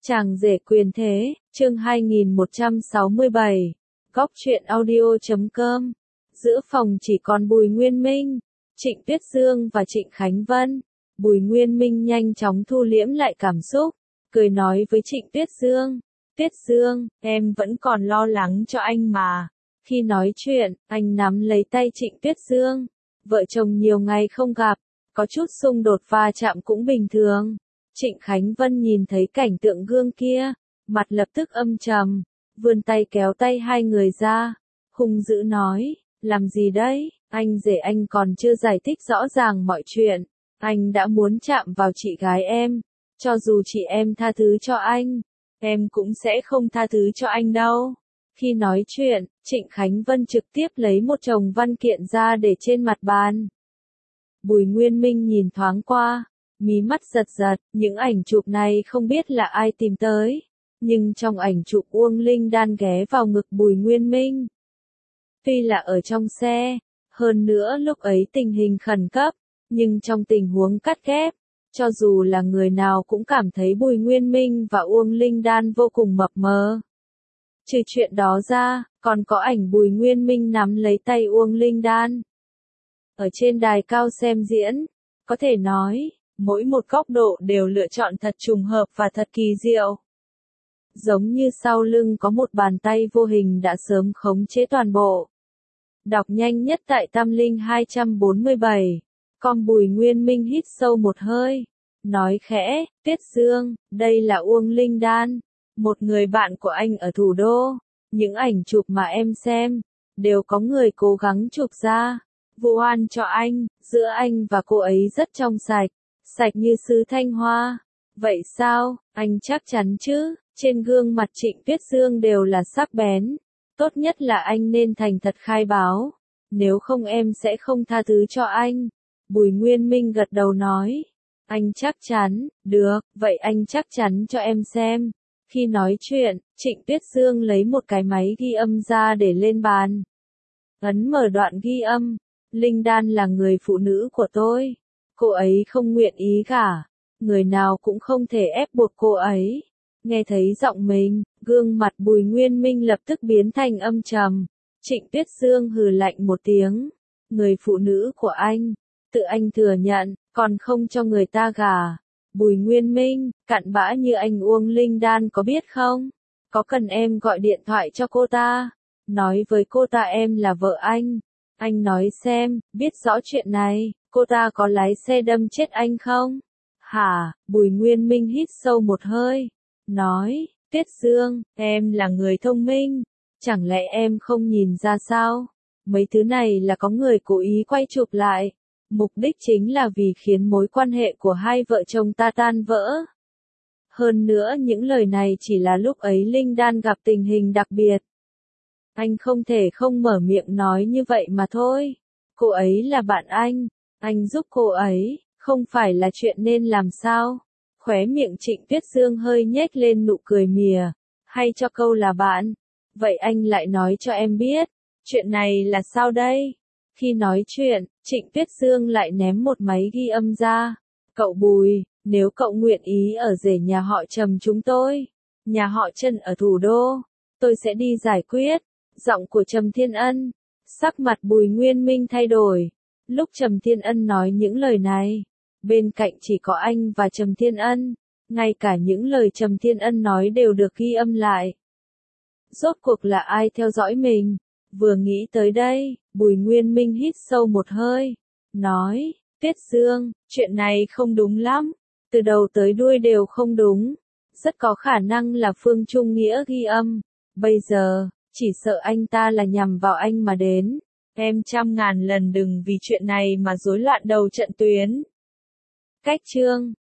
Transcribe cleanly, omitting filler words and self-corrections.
Chàng rể quyền thế, chương 2167, góc truyện audio.com. Giữa phòng chỉ còn Bùi Nguyên Minh, Trịnh Tuyết Dương và Trịnh Khánh Vân. Bùi Nguyên Minh nhanh chóng thu liễm lại cảm xúc, cười nói với Trịnh Tuyết Dương. Tuyết Dương, em vẫn còn lo lắng cho anh mà. Khi nói chuyện, anh nắm lấy tay Trịnh Tuyết Dương. Vợ chồng nhiều ngày không gặp, có chút xung đột va chạm cũng bình thường. Trịnh Khánh Vân nhìn thấy cảnh tượng gương kia, mặt lập tức âm trầm, vươn tay kéo tay hai người ra, hung dữ nói, làm gì đấy, anh rể anh còn chưa giải thích rõ ràng mọi chuyện, anh đã muốn chạm vào chị gái em, cho dù chị em tha thứ cho anh, em cũng sẽ không tha thứ cho anh đâu. Khi nói chuyện, Trịnh Khánh Vân trực tiếp lấy một chồng văn kiện ra để trên mặt bàn. Bùi Nguyên Minh nhìn thoáng qua, mí mắt giật giật, những ảnh chụp này không biết là ai tìm tới, nhưng trong ảnh chụp Uông Linh Đan ghé vào ngực Bùi Nguyên Minh. Tuy là ở trong xe, hơn nữa lúc ấy tình hình khẩn cấp, nhưng trong tình huống cắt ghép, cho dù là người nào cũng cảm thấy Bùi Nguyên Minh và Uông Linh Đan vô cùng mập mờ. Trừ chuyện đó ra, còn có ảnh Bùi Nguyên Minh nắm lấy tay Uông Linh Đan. Ở trên đài cao xem diễn, có thể nói, mỗi một góc độ đều lựa chọn thật trùng hợp và thật kỳ diệu. Giống như sau lưng có một bàn tay vô hình đã sớm khống chế toàn bộ. Đọc nhanh nhất tại Tâm Linh 247. Con Bùi Nguyên Minh hít sâu một hơi, nói khẽ, Tuyết Dương, đây là Uông Linh Đan, một người bạn của anh ở thủ đô. Những ảnh chụp mà em xem, đều có người cố gắng chụp ra, vu oan cho anh, giữa anh và cô ấy rất trong sạch, sạch như sứ Thanh Hoa. Vậy sao, anh chắc chắn chứ? Trên gương mặt Trịnh Tuyết Dương đều là sắc bén. Tốt nhất là anh nên thành thật khai báo, nếu không em sẽ không tha thứ cho anh. Bùi Nguyên Minh gật đầu nói, anh chắc chắn, được, vậy anh chắc chắn cho em xem. Khi nói chuyện, Trịnh Tuyết Dương lấy một cái máy ghi âm ra để lên bàn. Ấn mở đoạn ghi âm, Linh Đan là người phụ nữ của tôi. Cô ấy không nguyện ý gả, người nào cũng không thể ép buộc cô ấy. Nghe thấy giọng mình, gương mặt Bùi Nguyên Minh lập tức biến thành âm trầm. Trịnh Tuyết Dương hừ lạnh một tiếng. Người phụ nữ của anh, tự anh thừa nhận, còn không cho người ta gả. Bùi Nguyên Minh, cặn bã như anh Uông Linh Đan có biết không? Có cần em gọi điện thoại cho cô ta? Nói với cô ta em là vợ anh. Anh nói xem, biết rõ chuyện này, cô ta có lái xe đâm chết anh không? Hả? Bùi Nguyên Minh hít sâu một hơi, nói, Tuyết Dương, em là người thông minh, chẳng lẽ em không nhìn ra sao? Mấy thứ này là có người cố ý quay chụp lại, mục đích chính là vì khiến mối quan hệ của hai vợ chồng ta tan vỡ. Hơn nữa những lời này chỉ là lúc ấy Linh Đan gặp tình hình đặc biệt. Anh không thể không mở miệng nói như vậy mà thôi. Cô ấy là bạn anh giúp cô ấy, không phải là chuyện nên làm sao? Khóe miệng Trịnh Tuyết Dương hơi nhếch lên nụ cười mỉa, hay cho câu là bạn. Vậy anh lại nói cho em biết, chuyện này là sao đây? Khi nói chuyện, Trịnh Tuyết Dương lại ném một máy ghi âm ra. Cậu Bùi, nếu cậu nguyện ý ở rể nhà họ Trầm chúng tôi, nhà họ Trần ở thủ đô, tôi sẽ đi giải quyết. Giọng của Trầm Thiên Ân, sắc mặt Bùi Nguyên Minh thay đổi. Lúc Trầm Thiên Ân nói những lời này, bên cạnh chỉ có anh và Trầm Thiên Ân, ngay cả những lời Trầm Thiên Ân nói đều được ghi âm lại. Rốt cuộc là ai theo dõi mình? Vừa nghĩ tới đây, Bùi Nguyên Minh hít sâu một hơi, nói, Tuyết Dương, chuyện này không đúng lắm, từ đầu tới đuôi đều không đúng, rất có khả năng là Phương Trung Nghĩa ghi âm, bây giờ, chỉ sợ anh ta là nhằm vào anh mà đến, em trăm ngàn lần đừng vì chuyện này mà rối loạn đầu trận tuyến. Cách chương